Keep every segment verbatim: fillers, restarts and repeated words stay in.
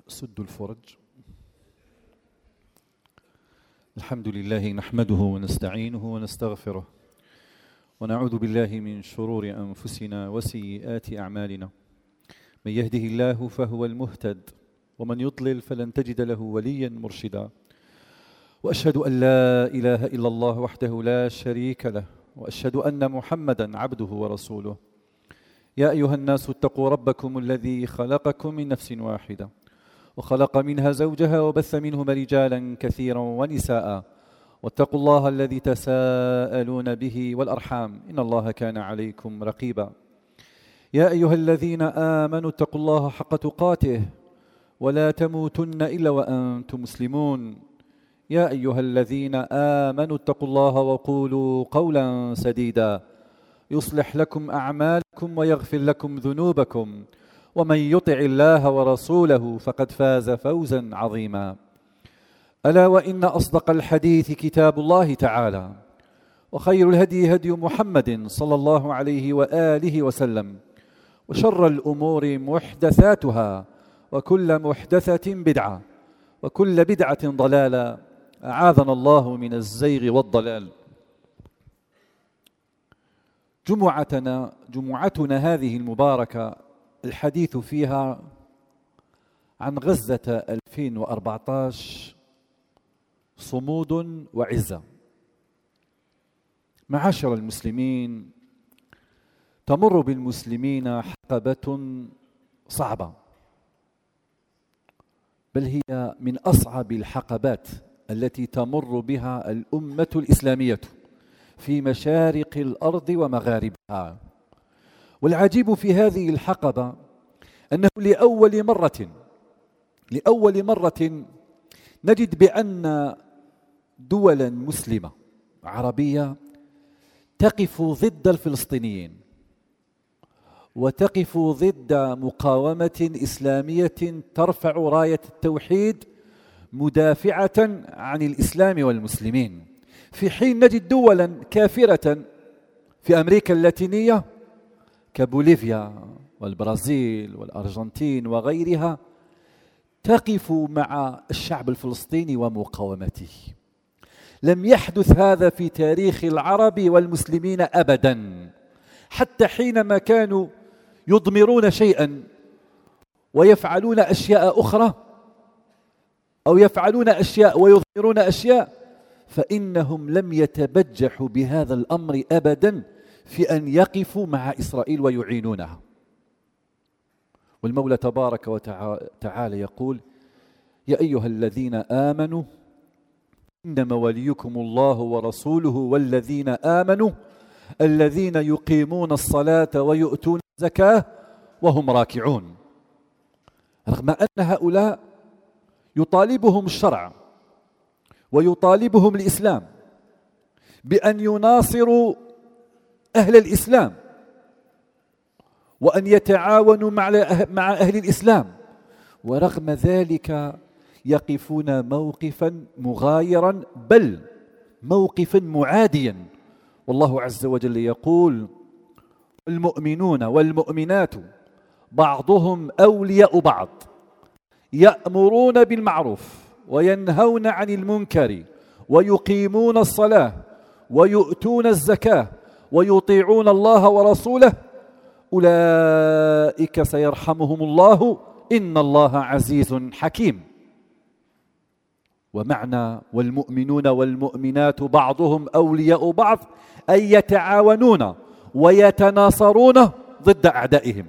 سد الفرج. الحمد لله نحمده ونستعينه ونستغفره ونعوذ بالله من شرور أنفسنا وسيئات أعمالنا. من يهده الله فهو المهتد ومن يضلل فلن تجد له وليا مرشدا. وأشهد أن لا إله إلا الله وحده لا شريك له، وأشهد أن محمدا عبده ورسوله. يا أيها الناس اتقوا ربكم الذي خلقكم من نفس واحدة وخلق منها زوجها وبث منهما رجالا كثيرا ونساء، واتقوا الله الذي تساءلون به والأرحام إن الله كان عليكم رقيبا. يا أيها الذين آمنوا اتقوا الله حق تقاته ولا تموتن إلا وأنتم مسلمون. يا أيها الذين آمنوا اتقوا الله وقولوا قولا سديدا يصلح لكم أعمالكم ويغفر لكم ذنوبكم، ومن يطع الله ورسوله فقد فاز فوزا عظيما. ألا وإن أصدق الحديث كتاب الله تعالى، وخير الهدي هدي محمد صلى الله عليه وآله وسلم، وشر الأمور محدثاتها، وكل محدثة بدعة، وكل بدعة ضلالة، أعاذنا الله من الزيغ والضلال. جمعتنا جمعتنا هذه المباركة الحديث فيها عن غزة ألفين وأربعة عشر، صمود وعزة. معاشر المسلمين، تمر بالمسلمين حقبة صعبة، بل هي من أصعب الحقبات التي تمر بها الأمة الإسلامية في مشارق الأرض ومغاربها. والعجيب في هذه الحقبة أنه لأول مرة لأول مرة نجد بأن دولا مسلمة عربية تقف ضد الفلسطينيين، وتقف ضد مقاومة إسلامية ترفع راية التوحيد مدافعة عن الإسلام والمسلمين، في حين نجد دولا كافرة في أمريكا اللاتينية كبوليفيا والبرازيل والأرجنتين وغيرها تقف مع الشعب الفلسطيني ومقاومته. لم يحدث هذا في تاريخ العرب والمسلمين أبدا، حتى حينما كانوا يضمرون شيئا ويفعلون أشياء أخرى، أو يفعلون أشياء ويضمرون أشياء، فإنهم لم يتبجحوا بهذا الأمر أبدا في أن يقفوا مع إسرائيل ويعينونها. والمولى تبارك وتعالى يقول: يا أيها الذين آمنوا إنما وليكم الله ورسوله والذين آمنوا الذين يقيمون الصلاة ويؤتون الزكاة وهم راكعون. رغم أن هؤلاء يطالبهم الشرع ويطالبهم الإسلام بأن يناصروا أهل الإسلام وأن يتعاونوا مع أهل الإسلام، ورغم ذلك يقفون موقفا مغايرا، بل موقفا معاديا. والله عز وجل يقول: المؤمنون والمؤمنات بعضهم أولياء بعض يأمرون بالمعروف وينهون عن المنكر ويقيمون الصلاة ويؤتون الزكاة ويطيعون الله ورسوله أولئك سيرحمهم الله إن الله عزيز حكيم. ومعنى والمؤمنون والمؤمنات بعضهم أولياء بعض أي يتعاونون ويتناصرون ضد أعدائهم.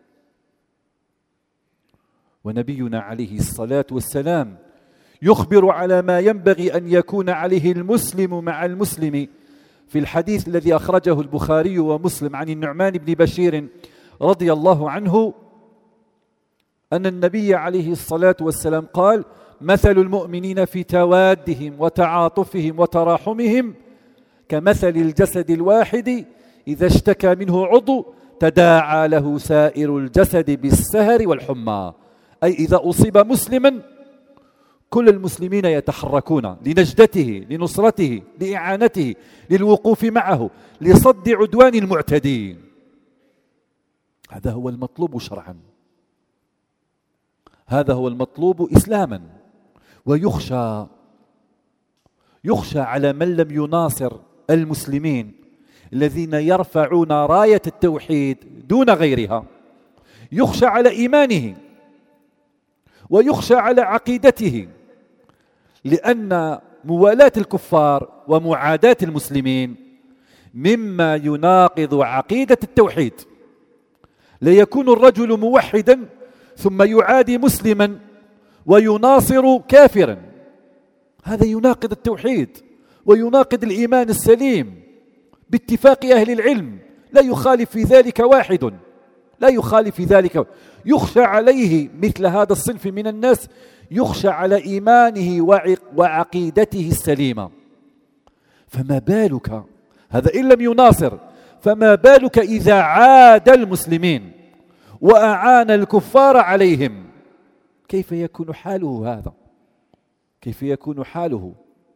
ونبينا عليه الصلاة والسلام يخبر على ما ينبغي أن يكون عليه المسلم مع المسلم في الحديث الذي أخرجه البخاري ومسلم عن النعمان بن بشير رضي الله عنه أن النبي عليه الصلاة والسلام قال: مثل المؤمنين في توادهم وتعاطفهم وتراحمهم كمثل الجسد الواحد إذا اشتكى منه عضو تداعى له سائر الجسد بالسهر والحمى. أي إذا أصيب مسلما كل المسلمين يتحركون لنجدته، لنصرته، لإعانته، للوقوف معه، لصد عدوان المعتدين. هذا هو المطلوب شرعا، هذا هو المطلوب إسلاما. ويخشى يخشى على من لم يناصر المسلمين الذين يرفعون راية التوحيد دون غيرها، يخشى على إيمانه ويخشى على عقيدته، لأن موالاة الكفار ومعاداة المسلمين مما يناقض عقيدة التوحيد. لا يكون الرجل موحدا ثم يعادي مسلما ويناصر كافرا، هذا يناقض التوحيد ويناقض الإيمان السليم باتفاق أهل العلم، لا يخالف في ذلك واحد، لا يخالف في ذلك. يخشى عليه مثل هذا الصنف من الناس، يخشى على إيمانه وعقيدته السليمة. فما بالك هذا إن لم يناصر، فما بالك إذا عاد المسلمين وأعان الكفار عليهم؟ كيف يكون حاله هذا؟ كيف يكون حاله؟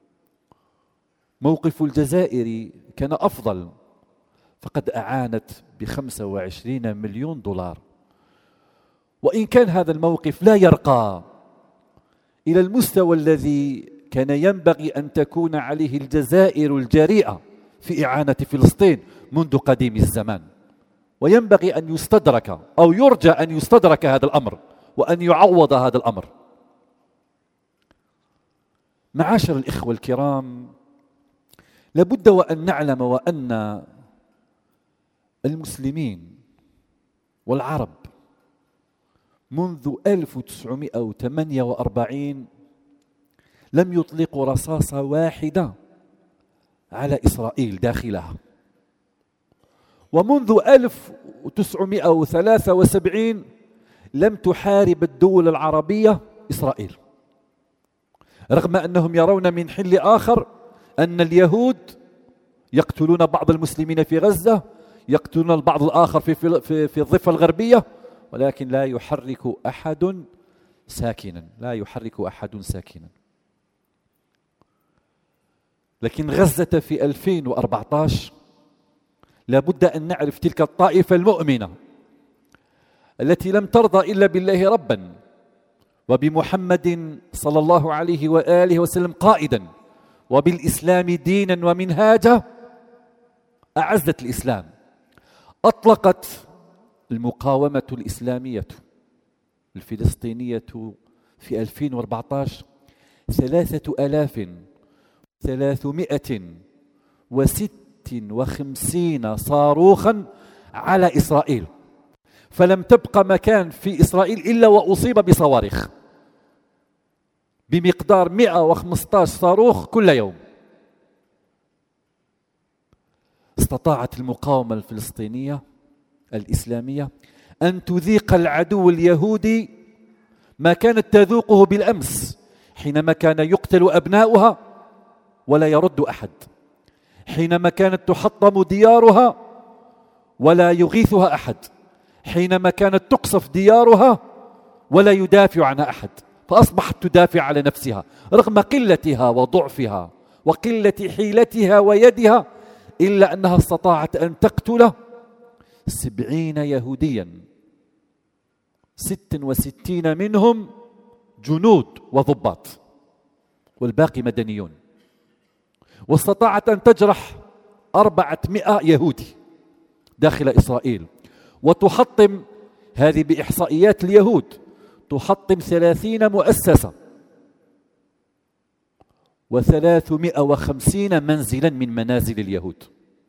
موقف الجزائر كان أفضل، فقد أعانت بخمسة وعشرين مليون دولار، وإن كان هذا الموقف لا يرقى إلى المستوى الذي كان ينبغي أن تكون عليه الجزائر الجريئة في إعانة فلسطين منذ قديم الزمان، وينبغي أن يستدرك أو يرجى أن يستدرك هذا الأمر وأن يعوض هذا الأمر. معاشر الإخوة الكرام، لابد وأن نعلم وأن المسلمين والعرب منذ ألف وتسعمائة وثمانية وأربعين لم يطلقوا رصاصة واحدة على إسرائيل داخلها، ومنذ ألف وتسعمائة وثلاثة وسبعين لم تحارب الدول العربية إسرائيل، رغم أنهم يرون من حل آخر أن اليهود يقتلون بعض المسلمين في غزة، يقتلون البعض الآخر في, في, في الضفة الغربية، ولكن لا يحرك أحد ساكنا، لا يحرك أحد ساكنا. لكن غزة في ألفين وأربعة عشر لابد أن نعرف تلك الطائفة المؤمنة التي لم ترضى إلا بالله ربا وبمحمد صلى الله عليه وآله وسلم قائدا وبالإسلام دينا ومنهاجا، أعزت الإسلام. أطلقت المقاومة الإسلامية الفلسطينية في ألفين وأربعة عشر ثلاثة آلاف ثلاثمائة وست وخمسين صاروخا على إسرائيل، فلم تبقى مكان في إسرائيل إلا وأصيب بصواريخ بمقدار مئة وخمسة عشر صاروخ كل يوم. استطاعت المقاومة الفلسطينية الإسلامية أن تذيق العدو اليهودي ما كانت تذوقه بالأمس، حينما كان يقتل أبناؤها ولا يرد أحد، حينما كانت تحطم ديارها ولا يغيثها أحد، حينما كانت تقصف ديارها ولا يدافع عنها أحد، فأصبحت تدافع على نفسها رغم قلتها وضعفها وقلة حيلتها ويدها، إلا أنها استطاعت أن تقتل سبعين يهوديا، ست وستين منهم جنود وضباط والباقي مدنيون، واستطاعت أن تجرح أربعمائة يهودي داخل إسرائيل، وتحطم، هذه بإحصائيات اليهود، تحطم ثلاثين مؤسسة وثلاثمائة وخمسين منزلا من منازل اليهود.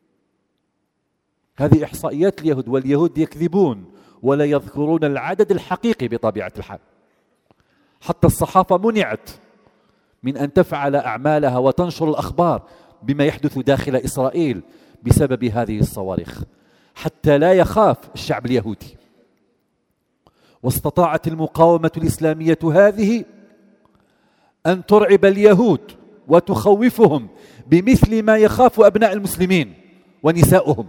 هذه إحصائيات اليهود، واليهود يكذبون ولا يذكرون العدد الحقيقي بطبيعة الحال. حتى الصحافة منعت من أن تفعل أعمالها وتنشر الأخبار بما يحدث داخل إسرائيل بسبب هذه الصواريخ، حتى لا يخاف الشعب اليهودي. واستطاعت المقاومة الإسلامية هذه أن ترعب اليهود وتخوفهم بمثل ما يخاف أبناء المسلمين ونساؤهم،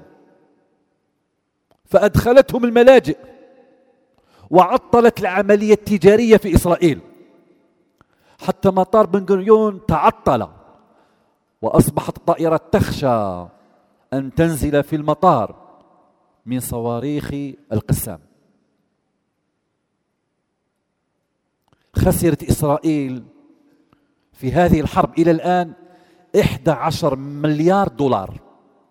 فأدخلتهم الملاجئ وعطلت العملية التجارية في إسرائيل، حتى مطار بن غوريون تعطل، وأصبحت الطائرة تخشى أن تنزل في المطار من صواريخ القسام. خسرت إسرائيل في هذه الحرب إلى الآن إحدى عشر مليار دولار،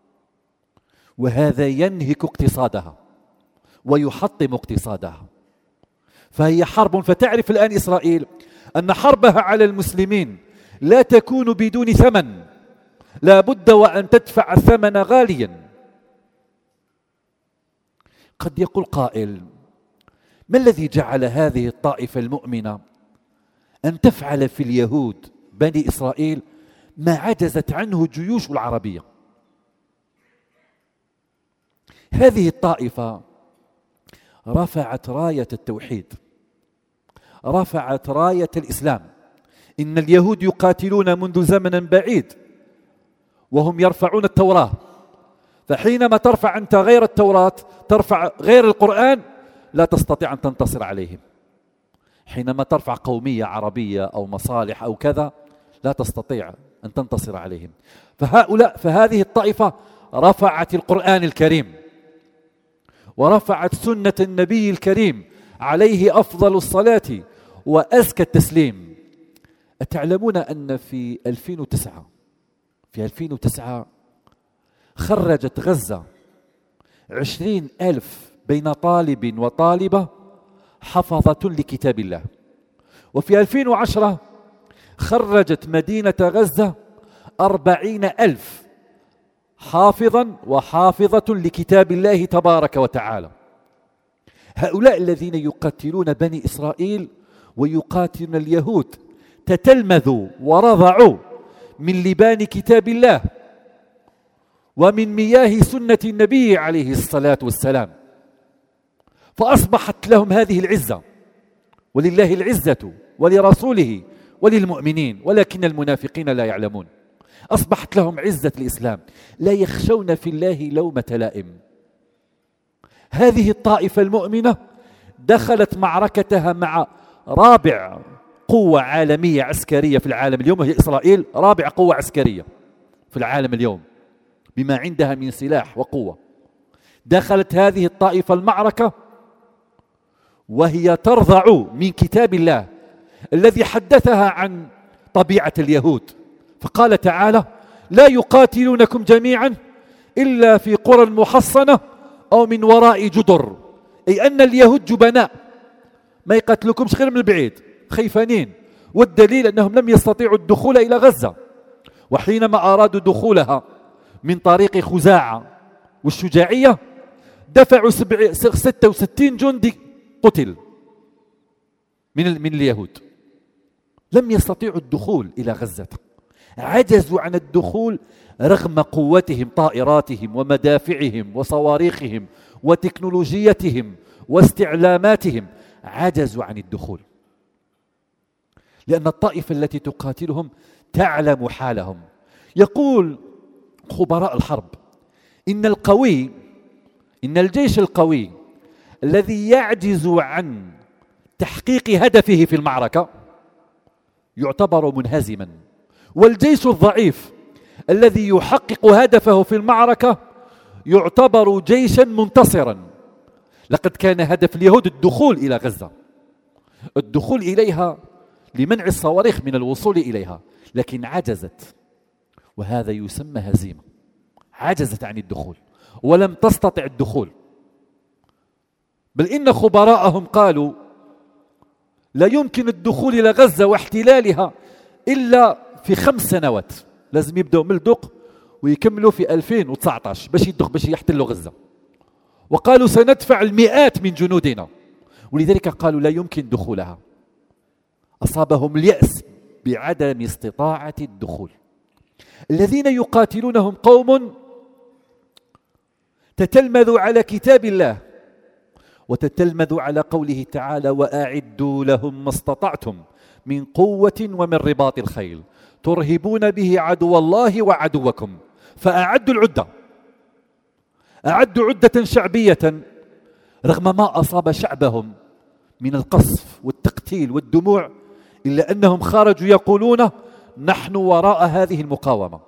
وهذا ينهك اقتصادها ويحطم اقتصادها. فهي حرب، فتعرف الآن إسرائيل أن حربها على المسلمين لا تكون بدون ثمن، لا بد وأن تدفع الثمن غاليا. قد يقول قائل: ما الذي جعل هذه الطائفة المؤمنة أن تفعل في اليهود بني إسرائيل ما عجزت عنه جيوش العربية؟ هذه الطائفة رفعت راية التوحيد، رفعت راية الإسلام. إن اليهود يقاتلون منذ زمن بعيد وهم يرفعون التوراة، فحينما ترفع أنت غير التوراة، ترفع غير القرآن، لا تستطيع أن تنتصر عليهم. حينما ترفع قومية عربية أو مصالح أو كذا، لا تستطيع أن تنتصر عليهم. فهؤلاء فهذه الطائفة رفعت القرآن الكريم ورفعت سنة النبي الكريم عليه أفضل الصلاة وأزكى التسليم. أتعلمون أن في ألفين وتسعة في ألفين وتسعة خرجت غزة عشرين ألف بين طالب وطالبة حفظة لكتاب الله، وفي ألفين وعشرة خرجت مدينة غزة أربعين ألف حافظا وحافظة لكتاب الله تبارك وتعالى. هؤلاء الذين يقاتلون بني إسرائيل ويقاتلون اليهود تتلمذوا ورضعوا من لبان كتاب الله ومن مياه سنة النبي عليه الصلاة والسلام، فأصبحت لهم هذه العزة. ولله العزة ولرسوله وللمؤمنين ولكن المنافقين لا يعلمون. أصبحت لهم عزة الإسلام، لا يخشون في الله لومة لائم. هذه الطائفة المؤمنة دخلت معركتها مع رابع قوة عالمية عسكرية في العالم اليوم، وهي إسرائيل، رابع قوة عسكرية في العالم اليوم بما عندها من سلاح وقوة. دخلت هذه الطائفة المعركة وهي ترضع من كتاب الله الذي حدثها عن طبيعة اليهود، فقال تعالى: لا يقاتلونكم جميعا إلا في قرى محصنة أو من وراء جدر، أي أن اليهود جبناء، ما يقاتلكمش غير من البعيد، خيفانين. والدليل أنهم لم يستطيعوا الدخول إلى غزة، وحينما أرادوا دخولها من طريق خزاعة والشجاعية دفعوا ستة وستين جندي قتل من من اليهود، لم يستطيعوا الدخول إلى غزة، عجزوا عن الدخول رغم قوتهم، طائراتهم ومدافعهم وصواريخهم وتكنولوجيتهم واستعلاماتهم، عجزوا عن الدخول، لأن الطائفة التي تقاتلهم تعلم حالهم. يقول خبراء الحرب: إن القوي إن الجيش القوي الذي يعجز عن تحقيق هدفه في المعركة يعتبر منهزما، والجيش الضعيف الذي يحقق هدفه في المعركة يعتبر جيشا منتصرا. لقد كان هدف اليهود الدخول إلى غزة، الدخول إليها لمنع الصواريخ من الوصول إليها، لكن عجزت، وهذا يسمى هزيمة. عجزت عن الدخول ولم تستطع الدخول، بل إن خبراءهم قالوا لا يمكن الدخول إلى غزة واحتلالها إلا في خمس سنوات، لازم يبدأوا من الدق ويكملوا في ألفين وتسعة عشر باش يدخل باش يحتلوا غزة. وقالوا سندفع المئات من جنودنا، ولذلك قالوا لا يمكن دخولها. أصابهم اليأس بعدم استطاعة الدخول. الذين يقاتلونهم قوم تتلمذوا على كتاب الله وتتلمذوا على قوله تعالى: وأعدوا لهم ما استطعتم من قوة ومن رباط الخيل ترهبون به عدو الله وعدوكم. فأعدوا العدة، أعدوا عدة شعبية رغم ما أصاب شعبهم من القصف والتقتيل والدموع، إلا أنهم خرجوا يقولون: نحن وراء هذه المقاومة،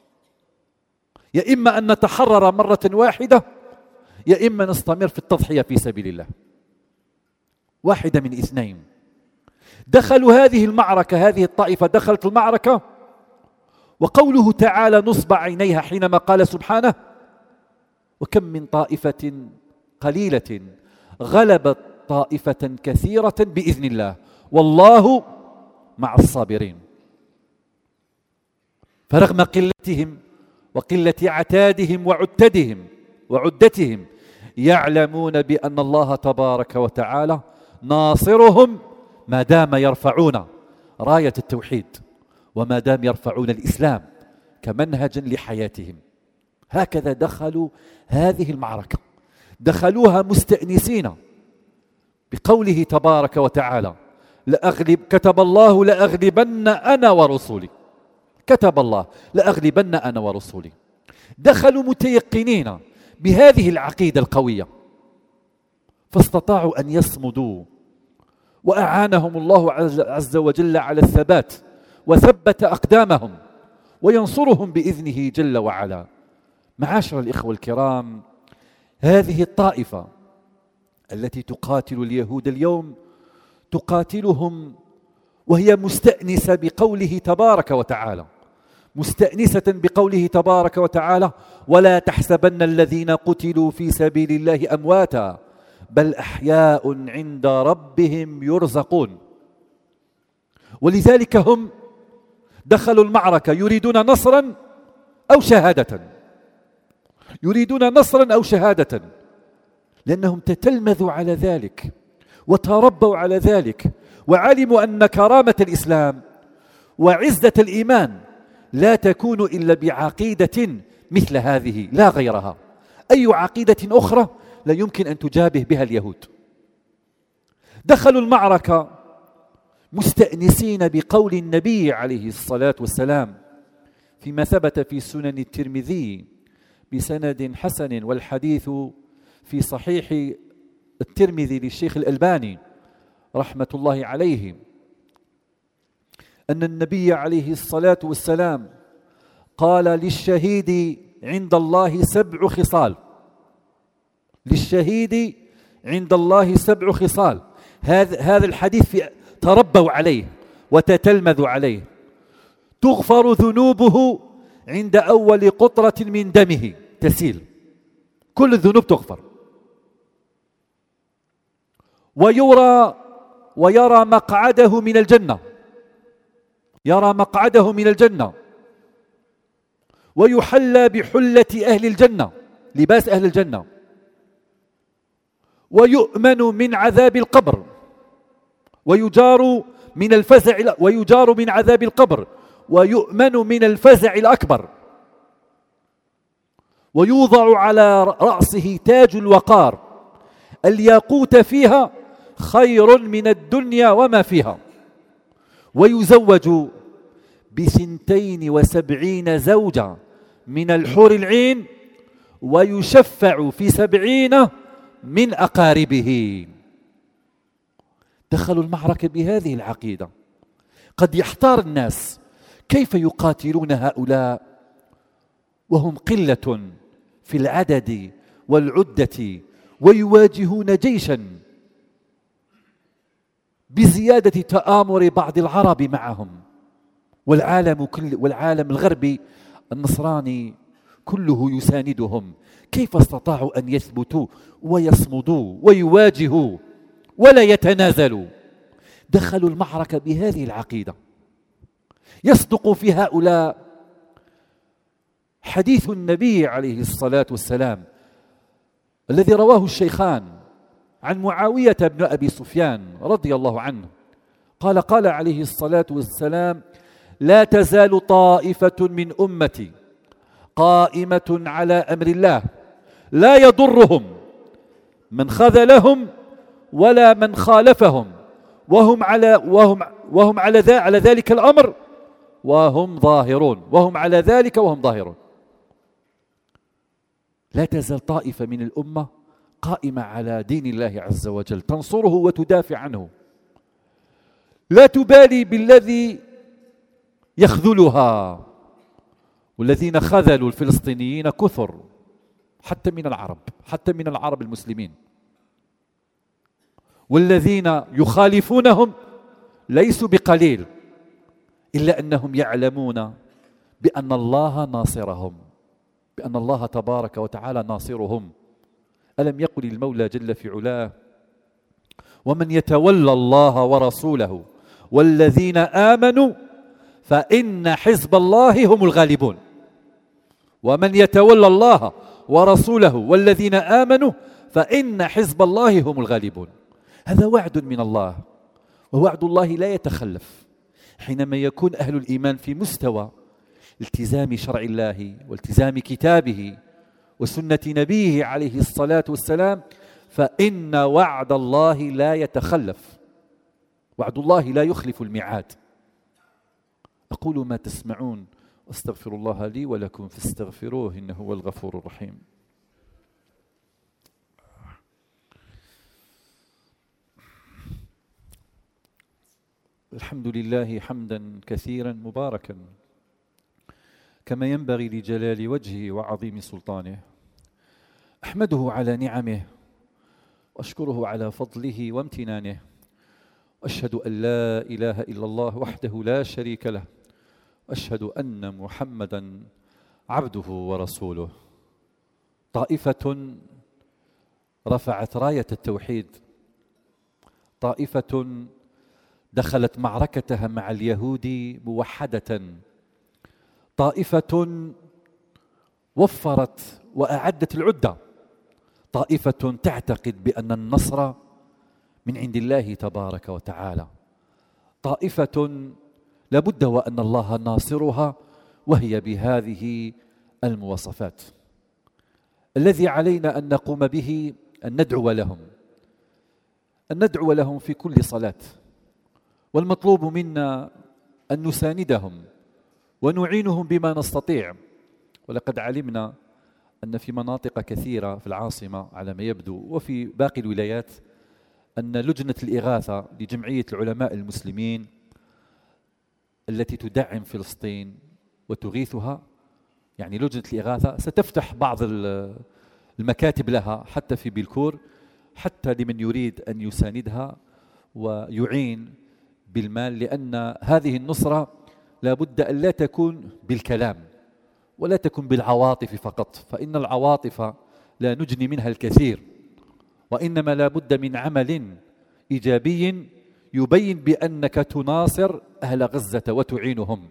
يا إما أن نتحرر مرة واحدة يا إما نستمر في التضحية في سبيل الله. واحدة من اثنين: دخلوا هذه المعركة، هذه الطائفة دخلت المعركة، وقوله تعالى نصب عينيها حينما قال سبحانه وكم من طائفة قليلة غلبت طائفة كثيرة بإذن الله والله مع الصابرين. فرغم قلتهم وقلة عتادهم وعتدهم وعدتهم يعلمون بأن الله تبارك وتعالى ناصرهم ما دام يرفعون راية التوحيد وما دام يرفعون الإسلام كمنهج لحياتهم. هكذا دخلوا هذه المعركة، دخلوها مستأنسين بقوله تبارك وتعالى لأغلب كتب الله لأغلبن أنا ورسولي، كتب الله لأغلبن أنا ورسولي. دخلوا متيقنين بهذه العقيدة القوية فاستطاعوا أن يصمدوا، وأعانهم الله عز وجل على الثبات وثبت أقدامهم وينصرهم بإذنه جل وعلا. معاشر الإخوة الكرام، هذه الطائفة التي تقاتل اليهود اليوم تقاتلهم وهي مستأنسة بقوله تبارك وتعالى، مستأنسة بقوله تبارك وتعالى ولا تحسبن الذين قتلوا في سبيل الله أمواتا بل أحياء عند ربهم يرزقون. ولذلك هم دخلوا المعركة يريدون نصرا أو شهادة، يريدون نصرا أو شهادة، لأنهم تتلمذوا على ذلك وتربوا على ذلك وعلموا أن كرامة الإسلام وعزة الإيمان لا تكون إلا بعقيدة مثل هذه لا غيرها. أي عقيدة أخرى لا يمكن أن تجابه بها اليهود. دخلوا المعركة مستأنسين بقول النبي عليه الصلاة والسلام فيما ثبت في سنن الترمذي بسند حسن، والحديث في صحيح الترمذي للشيخ الألباني رحمة الله عليه، أن النبي عليه الصلاة والسلام قال للشهيد عند الله سبع خصال، للشهيد عند الله سبع خصال. هذا هذا الحديث في تربوا عليه وتتلمذوا عليه. تغفر ذنوبه عند أول قطرة من دمه تسيل، كل الذنوب تغفر. ويرى ويرى مقعده من الجنة، يرى مقعده من الجنة، ويحلى بحلة أهل الجنة، لباس أهل الجنة، ويؤمن من عذاب القبر، ويجار من الفزع ويجار من عذاب القبر، ويؤمن من الفزع الأكبر، ويوضع على رأسه تاج الوقار الياقوت فيها خير من الدنيا وما فيها، ويزوج بثنتين وسبعين زوجة من الحور العين، ويشفع في سبعين من أقاربه. دخلوا المعركة بهذه العقيدة. قد يحتار الناس كيف يقاتلون هؤلاء وهم قلة في العدد والعدة ويواجهون جيشا بزيادة تآمر بعض العرب معهم، والعالم كل والعالم الغربي النصراني كله يساندهم. كيف استطاعوا أن يثبتوا ويصمدوا ويواجهوا ولا يتنازلوا؟ دخلوا المعركة بهذه العقيدة. يصدق في هؤلاء حديث النبي عليه الصلاة والسلام الذي رواه الشيخان عن معاوية بن أبي سفيان رضي الله عنه قال قال عليه الصلاة والسلام لا تزال طائفة من أمتي قائمة على أمر الله لا يضرهم من خذلهم ولا من خالفهم وهم على وهم وهم على ذا على ذلك الأمر وهم ظاهرون وهم على ذلك وهم ظاهرون. لا تزال طائفة من الأمة قائمة على دين الله عز وجل تنصره وتدافع عنه، لا تبالي بالذي يخذلها. والذين خذلوا الفلسطينيين كثر حتى من العرب، حتى من العرب المسلمين، والذين يخالفونهم ليسوا بقليل، إلا أنهم يعلمون بأن الله ناصرهم، بأن الله تبارك وتعالى ناصرهم. ألم يقل المولى جل في علاه: ومن يتولى الله ورسوله والذين آمنوا فإن حزب الله هم الغالبون. ومن يتولى الله ورسوله والذين آمنوا فإن حزب الله هم الغالبون. هذا وعد من الله، ووعد الله لا يتخلف. حينما يكون أهل الإيمان في مستوى التزام شرع الله والتزام كتابه وسنة نبيه عليه الصلاة والسلام، فإن وعد الله لا يتخلف، وعد الله لا يخلف الميعاد. أقول ما تسمعون واستغفر الله لي ولكم فاستغفروه إنه هو الغفور الرحيم. الحمد لله حمدا كثيرا مباركا كما ينبغي لجلال وجهه وعظيم سلطانه. أحمده على نعمه وأشكره على فضله وامتنانه، وأشهد أن لا إله إلا الله وحده لا شريك له، وأشهد أن محمدا عبده ورسوله. طائفة رفعت راية التوحيد، طائفة دخلت معركتها مع اليهود موحدة، طائفة وفرت وأعدت العدة، طائفة تعتقد بأن النصر من عند الله تبارك وتعالى، طائفة لابد وأن الله ناصرها، وهي بهذه المواصفات. الذي علينا أن نقوم به أن ندعو لهم، أن ندعو لهم في كل صلاة، والمطلوب منا أن نساندهم ونعينهم بما نستطيع. ولقد علمنا أن في مناطق كثيرة في العاصمة على ما يبدو وفي باقي الولايات أن لجنة الإغاثة لجمعية العلماء المسلمين التي تدعم فلسطين وتغيثها، يعني لجنة الإغاثة ستفتح بعض المكاتب لها حتى في بلكور، حتى لمن يريد أن يساندها ويعين بالمال، لأن هذه النصرة لا بد أن لا تكون بالكلام ولا تكون بالعواطف فقط، فإن العواطف لا نجني منها الكثير، وإنما لا بد من عمل إيجابي يبين بأنك تناصر أهل غزة وتعينهم.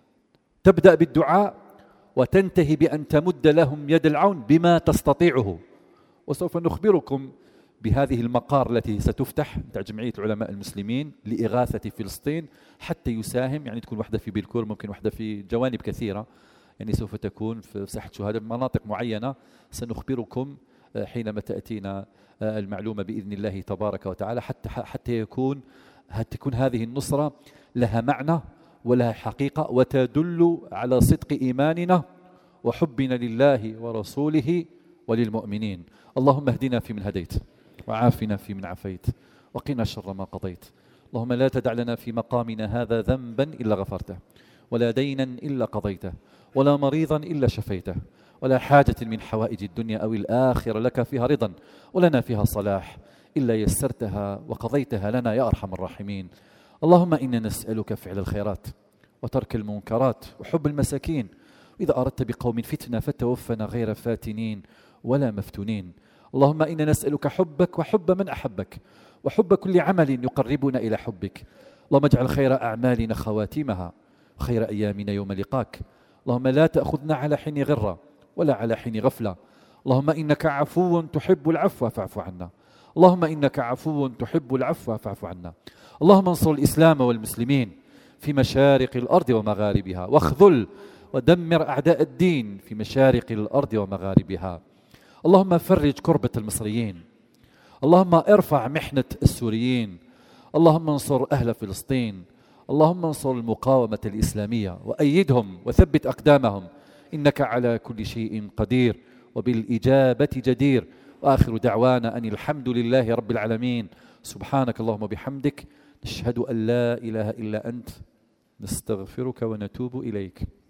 تبدأ بالدعاء وتنتهي بأن تمد لهم يد العون بما تستطيعه. وسوف نخبركم بهذه المقار التي ستفتح تاع جمعية العلماء المسلمين لإغاثة فلسطين، حتى يساهم، يعني تكون واحدة في بلكور، ممكن واحدة في جوانب كثيرة، يعني سوف تكون في ساحة شهداء مناطق معينة. سنخبركم حينما تأتينا المعلومة بإذن الله تبارك وتعالى، حتى حتى يكون تكون هذه النصرة لها معنى ولها حقيقة، وتدل على صدق إيماننا وحبنا لله ورسوله وللمؤمنين. اللهم اهدنا فيمن هديت، وعافنا فيمن عافيت، وقنا شر ما قضيت. اللهم لا تدع لنا في مقامنا هذا ذنبا إلا غفرته، ولا دينا إلا قضيته، ولا مريضا إلا شفيته، ولا حاجة من حوائج الدنيا أو الآخرة لك فيها رضا ولنا فيها صلاح إلا يسرتها وقضيتها لنا يا أرحم الراحمين. اللهم إنا نسألك فعل الخيرات وترك المنكرات وحب المساكين، وإذا أردت بقوم فتنة فتوفنا غير فاتنين ولا مفتونين. اللهم إنا نسألك حبك وحب من أحبك، وحب كل عمل يقربنا إلى حبك. اللهم اجعل خير أعمالنا خواتيمها، خير أيامنا يوم لقاك. اللهم لا تأخذنا على حين غرة ولا على حين غفلة. اللهم إنك عفو تحب العفو فاعف عنا. اللهم إنك عفو تحب العفو فاعف عنا. اللهم انصر الإسلام والمسلمين في مشارق الأرض ومغاربها، واخذل ودمر أعداء الدين في مشارق الأرض ومغاربها. اللهم فرج كربة المصريين، اللهم ارفع محنة السوريين، اللهم انصر أهل فلسطين، اللهم انصر المقاومة الإسلامية وأيدهم وثبت أقدامهم، إنك على كل شيء قدير وبالإجابة جدير. وآخر دعوانا أن الحمد لله رب العالمين. سبحانك اللهم وبحمدك، نشهد أن لا إله إلا أنت، نستغفرك ونتوب إليك.